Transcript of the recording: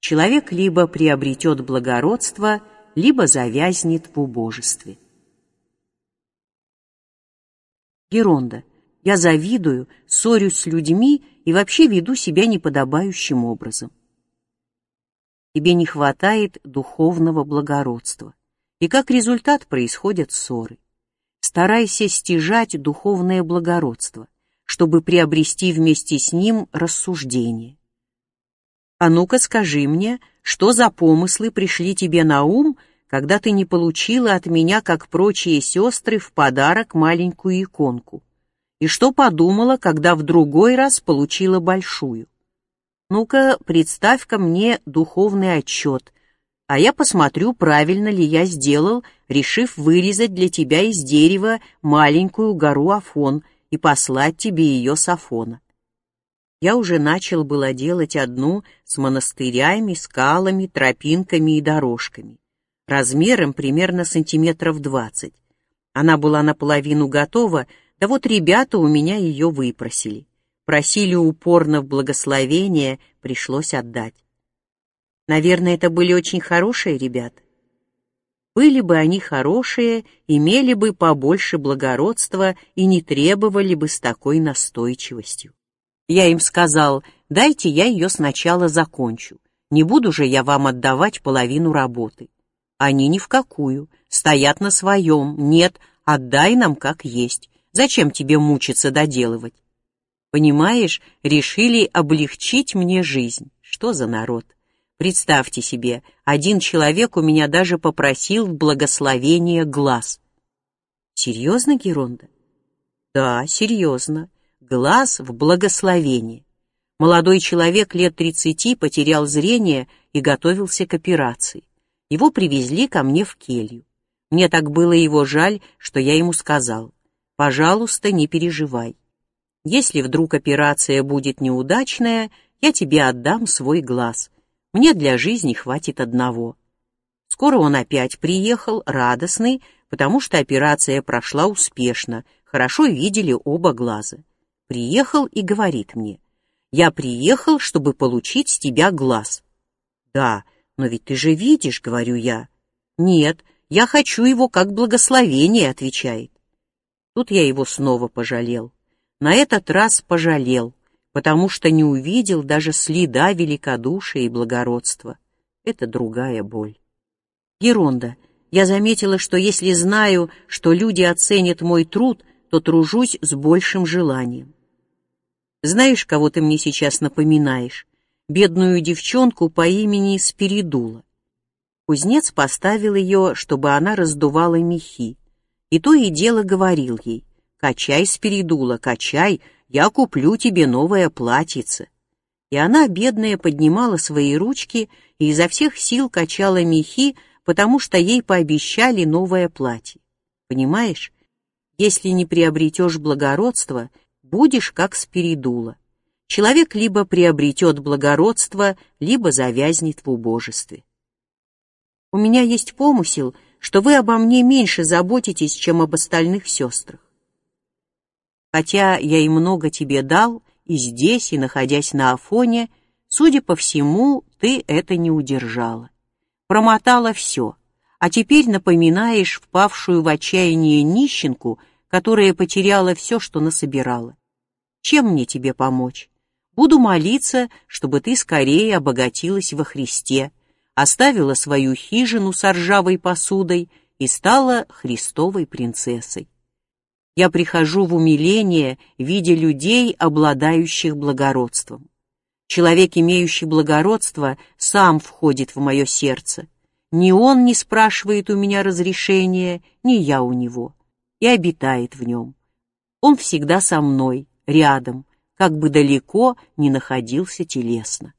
человек либо приобретет благородство, либо завязнет в убожестве. Геронда. Я завидую, ссорюсь с людьми и вообще веду себя неподобающим образом. Тебе не хватает духовного благородства, и как результат происходят ссоры. Старайся стяжать духовное благородство, чтобы приобрести вместе с ним рассуждение. А ну-ка скажи мне, что за помыслы пришли тебе на ум, когда ты не получила от меня, как прочие сестры, в подарок маленькую иконку? И что подумала, когда в другой раз получила большую? Ну-ка, представь-ка мне духовный отчет, а я посмотрю, правильно ли я сделал, решив вырезать для тебя из дерева маленькую гору Афон и послать тебе ее с Афона. Я уже начал было делать одну с монастырями, скалами, тропинками и дорожками, размером примерно сантиметров 20. Она была наполовину готова, да вот ребята у меня ее выпросили. Просили упорно в благословение, пришлось отдать. Наверное, это были очень хорошие ребята. Были бы они хорошие, имели бы побольше благородства и не требовали бы с такой настойчивостью. Я им сказал, дайте я ее сначала закончу, не буду же я вам отдавать половину работы. Они ни в какую, стоят на своем, нет, отдай нам как есть, зачем тебе мучиться доделывать? Понимаешь, решили облегчить мне жизнь, что за народ? Представьте себе, один человек у меня даже попросил в благословение глаз. Серьезно, Геронда? Да, серьезно. Глаз в благословение. Молодой человек лет 30 потерял зрение и готовился к операции. Его привезли ко мне в келью. Мне так было его жаль, что я ему сказал: пожалуйста, не переживай. Если вдруг операция будет неудачная, я тебе отдам свой глаз. Мне для жизни хватит одного. Скоро он опять приехал, радостный, потому что операция прошла успешно, хорошо видели оба глаза. Приехал и говорит мне: я приехал, чтобы получить с тебя глаз. Да, но ведь ты же видишь, говорю я. Нет, я хочу его как благословение, отвечает. Тут я его снова пожалел. На этот раз пожалел, потому что не увидел даже следа великодушия и благородства. Это другая боль. Геронда, я заметила, что если знаю, что люди оценят мой труд, то тружусь с большим желанием. Знаешь, кого ты мне сейчас напоминаешь? Бедную девчонку по имени Спиридула. Кузнец поставил ее, чтобы она раздувала мехи. И то и дело говорил ей: качай, Спиридула, качай, я куплю тебе новое платьице. И она, бедная, поднимала свои ручки и изо всех сил качала мехи, потому что ей пообещали новое платье. Понимаешь, если не приобретешь благородство, будешь как Спиридула. Человек либо приобретет благородство, либо завязнет в убожестве. У меня есть помысел, что вы обо мне меньше заботитесь, чем об остальных сестрах. Хотя я и много тебе дал, и здесь, и находясь на Афоне, судя по всему, ты это не удержала. Промотала все, а теперь напоминаешь впавшую в отчаяние нищенку, которая потеряла все, что насобирала. Чем мне тебе помочь? Буду молиться, чтобы ты скорее обогатилась во Христе, оставила свою хижину с ржавой посудой и стала Христовой принцессой. Я прихожу в умиление, видя людей, обладающих благородством. Человек, имеющий благородство, сам входит в мое сердце. Ни он не спрашивает у меня разрешения, ни я у него, и обитает в нем. Он всегда со мной, рядом, как бы далеко ни находился телесно.